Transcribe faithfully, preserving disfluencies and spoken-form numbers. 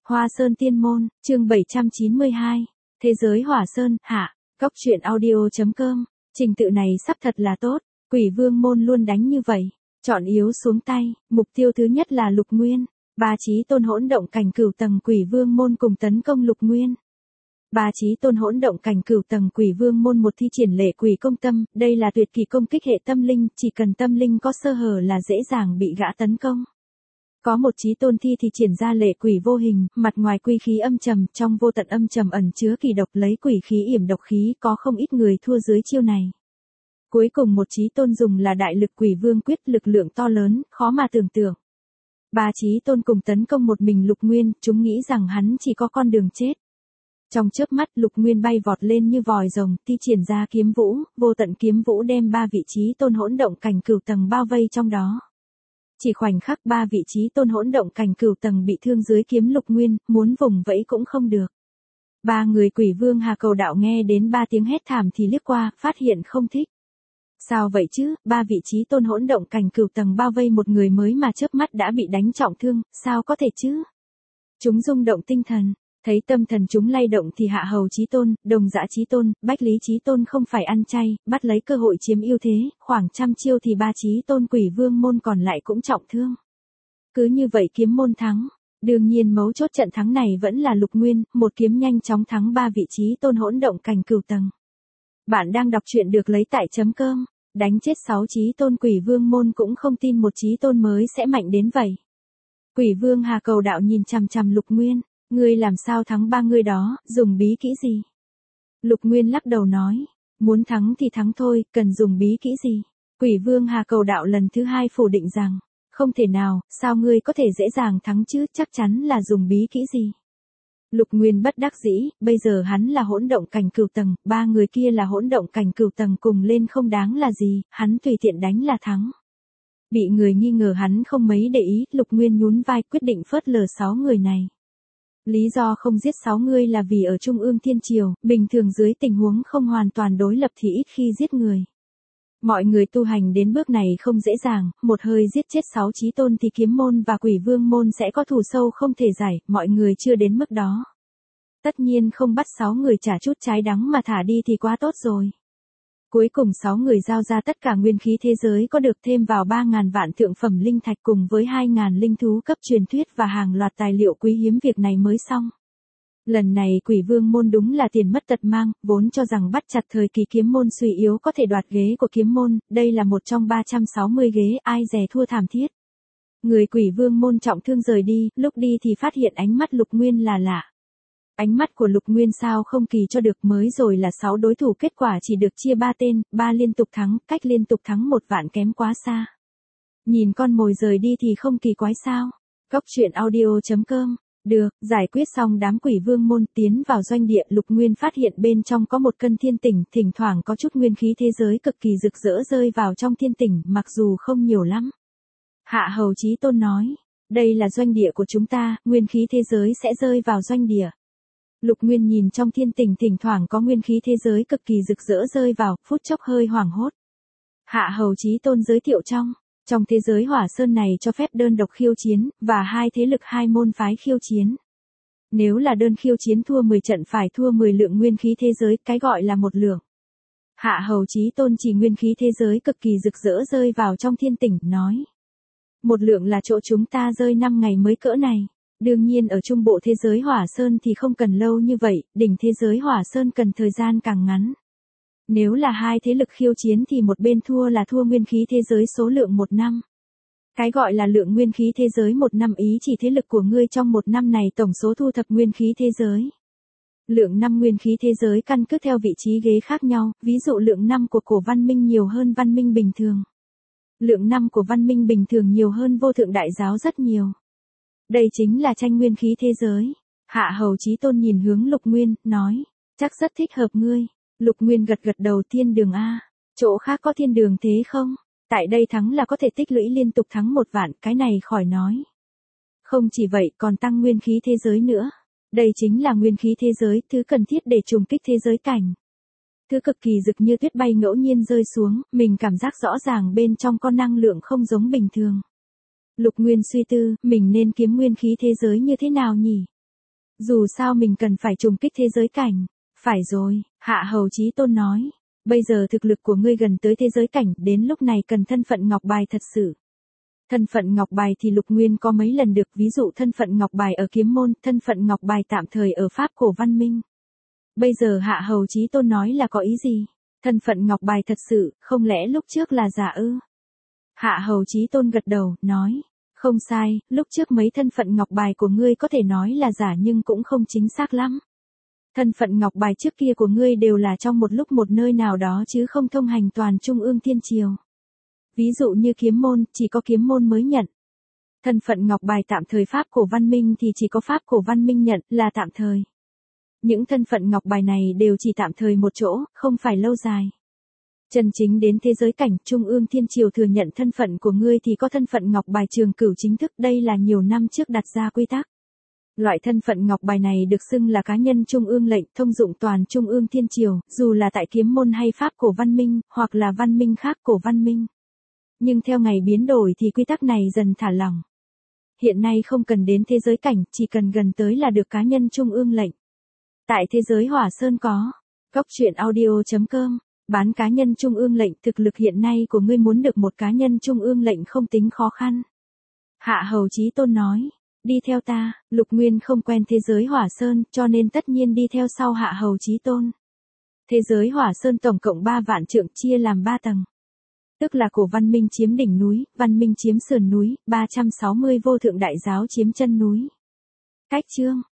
Hoa Sơn Tiên Môn, chương bảy trăm chín mươi hai. Thế giới Hỏa Sơn, hạ. Cóc truyện audio.com. Trình tự này sắp thật là tốt. Quỷ Vương môn luôn đánh như vậy. Chọn yếu xuống tay, mục tiêu thứ nhất là Lục Nguyên. Ba chí tôn hỗn động cảnh cửu tầng Quỷ Vương môn cùng tấn công Lục Nguyên. Ba chí tôn hỗn động cảnh cửu tầng Quỷ Vương môn một thi triển lệ quỷ công tâm, đây là tuyệt kỳ công kích hệ tâm linh, chỉ cần tâm linh có sơ hở là dễ dàng bị gã tấn công. Có một chí tôn thi thì triển ra lệ quỷ vô hình, mặt ngoài quy khí âm trầm, trong vô tận âm trầm ẩn chứa kỳ độc, lấy quỷ khí yểm độc khí, có không ít người thua dưới chiêu này. Cuối cùng một chí tôn dùng là đại lực Quỷ Vương quyết, lực lượng to lớn, khó mà tưởng tượng. Ba chí tôn cùng tấn công một mình Lục Nguyên, chúng nghĩ rằng hắn chỉ có con đường chết. Trong chớp mắt Lục Nguyên bay vọt lên như vòi rồng, thi triển ra kiếm vũ, vô tận kiếm vũ đem ba vị chí tôn hỗn động cảnh cửu tầng bao vây trong đó. Chỉ khoảnh khắc ba vị chí tôn hỗn động cảnh cửu tầng bị thương dưới kiếm Lục Nguyên, muốn vùng vẫy cũng không được. Ba người Quỷ Vương Hà Cầu Đạo nghe đến ba tiếng hét thảm thì liếc qua, phát hiện không thích. Sao vậy chứ, ba vị chí tôn hỗn động cảnh cửu tầng bao vây một người mới mà chớp mắt đã bị đánh trọng thương, sao có thể chứ? Chúng rung động tinh thần, thấy tâm thần chúng lay động thì Hạ Hầu chí tôn, Đồng Dạ chí tôn, Bách Lý chí tôn không phải ăn chay, bắt lấy cơ hội chiếm ưu thế, khoảng trăm chiêu thì ba chí tôn Quỷ Vương môn còn lại cũng trọng thương. Cứ như vậy kiếm môn thắng. Đương nhiên mấu chốt trận thắng này vẫn là Lục Nguyên, một kiếm nhanh chóng thắng ba vị chí tôn hỗn động cảnh cửu tầng. Bạn đang đọc truyện được lấy tại chấm cơm, đánh chết sáu chí tôn Quỷ Vương môn cũng không tin một chí tôn mới sẽ mạnh đến vậy. Quỷ Vương Hà Cầu Đạo nhìn chằm chằm Lục Nguyên, ngươi làm sao thắng ba người đó, dùng bí kỹ gì? Lục Nguyên lắc đầu nói, muốn thắng thì thắng thôi, cần dùng bí kỹ gì? Quỷ Vương Hà Cầu Đạo lần thứ hai phủ định rằng, không thể nào, sao ngươi có thể dễ dàng thắng chứ, chắc chắn là dùng bí kỹ gì? Lục Nguyên bất đắc dĩ, bây giờ hắn là hỗn động cảnh cửu tầng, ba người kia là hỗn động cảnh cửu tầng cùng lên không đáng là gì, hắn tùy tiện đánh là thắng. Bị người nghi ngờ hắn không mấy để ý, Lục Nguyên nhún vai quyết định phớt lờ sáu người này. Lý do không giết sáu người là vì ở Trung ương Thiên Triều, bình thường dưới tình huống không hoàn toàn đối lập thì ít khi giết người. Mọi người tu hành đến bước này không dễ dàng, một hơi giết chết sáu chí tôn thì kiếm môn và Quỷ Vương môn sẽ có thù sâu không thể giải, mọi người chưa đến mức đó. Tất nhiên không bắt sáu người trả chút trái đắng mà thả đi thì quá tốt rồi. Cuối cùng sáu người giao ra tất cả nguyên khí thế giới có được thêm vào ba ngàn vạn thượng phẩm linh thạch cùng với hai ngàn linh thú cấp truyền thuyết và hàng loạt tài liệu quý hiếm, việc này mới xong. Lần này Quỷ Vương môn đúng là tiền mất tật mang, vốn cho rằng bắt chặt thời kỳ kiếm môn suy yếu có thể đoạt ghế của kiếm môn, đây là một trong ba trăm sáu mươi ghế, ai dè thua thảm thiết. Người Quỷ Vương môn trọng thương rời đi, lúc đi thì phát hiện ánh mắt Lục Nguyên là lạ. Ánh mắt của Lục Nguyên sao không kỳ cho được, mới rồi là sáu đối thủ kết quả chỉ được chia ba tên, ba liên tục thắng, cách liên tục thắng một vạn kém quá xa. Nhìn con mồi rời đi thì không kỳ quái sao? Cóc truyện audio.com. Được, giải quyết xong đám Quỷ Vương môn, tiến vào doanh địa, Lục Nguyên phát hiện bên trong có một cân thiên tỉnh, thỉnh thoảng có chút nguyên khí thế giới cực kỳ rực rỡ rơi vào trong thiên tỉnh, mặc dù không nhiều lắm. Hạ Hầu chí tôn nói, đây là doanh địa của chúng ta, nguyên khí thế giới sẽ rơi vào doanh địa. Lục Nguyên nhìn trong thiên tỉnh thỉnh thoảng có nguyên khí thế giới cực kỳ rực rỡ rơi vào, phút chốc hơi hoảng hốt. Hạ Hầu chí tôn giới thiệu trong, trong thế giới Hỏa Sơn này cho phép đơn độc khiêu chiến, và hai thế lực hai môn phái khiêu chiến. Nếu là đơn khiêu chiến thua mười trận phải thua mười lượng nguyên khí thế giới, cái gọi là một lượng. Hạ Hầu chí tôn chỉ nguyên khí thế giới cực kỳ rực rỡ rơi vào trong thiên tỉnh, nói. Một lượng là chỗ chúng ta rơi năm ngày mới cỡ này. Đương nhiên ở trung bộ thế giới Hỏa Sơn thì không cần lâu như vậy, đỉnh thế giới Hỏa Sơn cần thời gian càng ngắn. Nếu là hai thế lực khiêu chiến thì một bên thua là thua nguyên khí thế giới số lượng một năm. Cái gọi là lượng nguyên khí thế giới một năm ý chỉ thế lực của ngươi trong một năm này tổng số thu thập nguyên khí thế giới. Lượng năm nguyên khí thế giới căn cứ theo vị trí ghế khác nhau, ví dụ lượng năm của cổ văn minh nhiều hơn văn minh bình thường. Lượng năm của văn minh bình thường nhiều hơn vô thượng đại giáo rất nhiều. Đây chính là tranh nguyên khí thế giới. Hạ Hầu chí tôn nhìn hướng Lục Nguyên, nói, chắc rất thích hợp ngươi. Lục Nguyên gật gật đầu, thiên đường a, chỗ khác có thiên đường thế không? Tại đây thắng là có thể tích lũy liên tục thắng một vạn, cái này khỏi nói. Không chỉ vậy còn tăng nguyên khí thế giới nữa. Đây chính là nguyên khí thế giới, thứ cần thiết để trùng kích thế giới cảnh. Thứ cực kỳ rực như tuyết bay ngẫu nhiên rơi xuống, mình cảm giác rõ ràng bên trong có năng lượng không giống bình thường. Lục Nguyên suy tư, mình nên kiếm nguyên khí thế giới như thế nào nhỉ? Dù sao mình cần phải trùng kích thế giới cảnh. Phải rồi, Hạ Hầu Chí Tôn nói. Bây giờ thực lực của ngươi gần tới thế giới cảnh, đến lúc này cần thân phận ngọc bài thật sự. Thân phận ngọc bài thì Lục Nguyên có mấy lần được, ví dụ thân phận ngọc bài ở kiếm môn, thân phận ngọc bài tạm thời ở Pháp cổ văn minh. Bây giờ Hạ Hầu Chí Tôn nói là có ý gì? Thân phận ngọc bài thật sự, không lẽ lúc trước là giả ư? Hạ Hầu Chí Tôn gật đầu, nói. Không sai, lúc trước mấy thân phận ngọc bài của ngươi có thể nói là giả nhưng cũng không chính xác lắm. Thân phận ngọc bài trước kia của ngươi đều là trong một lúc một nơi nào đó chứ không thông hành toàn Trung ương Thiên Triều. Ví dụ như kiếm môn, chỉ có kiếm môn mới nhận. Thân phận ngọc bài tạm thời Pháp cổ văn minh thì chỉ có Pháp cổ văn minh nhận, là tạm thời. Những thân phận ngọc bài này đều chỉ tạm thời một chỗ, không phải lâu dài. Chân chính đến thế giới cảnh, Trung ương Thiên Triều thừa nhận thân phận của ngươi thì có thân phận ngọc bài trường cửu chính thức, đây là nhiều năm trước đặt ra quy tắc. Loại thân phận ngọc bài này được xưng là cá nhân Trung ương lệnh, thông dụng toàn Trung ương Thiên Triều, dù là tại kiếm môn hay Pháp cổ văn minh, hoặc là văn minh khác cổ văn minh. Nhưng theo ngày biến đổi thì quy tắc này dần thả lỏng. Hiện nay không cần đến thế giới cảnh, chỉ cần gần tới là được cá nhân Trung ương lệnh. Tại thế giới Hỏa Sơn có. Cốc truyện audio chấm com. Bán cá nhân Trung ương lệnh, thực lực hiện nay của ngươi muốn được một cá nhân Trung ương lệnh không tính khó khăn. Hạ Hầu Chí Tôn nói. Đi theo ta, Lục Nguyên không quen thế giới Hỏa Sơn, cho nên tất nhiên đi theo sau Hạ Hầu Chí Tôn. Thế giới Hỏa Sơn tổng cộng ba vạn trượng, chia làm ba tầng. Tức là cổ văn minh chiếm đỉnh núi, văn minh chiếm sườn núi, ba trăm sáu mươi vô thượng đại giáo chiếm chân núi. Cách chương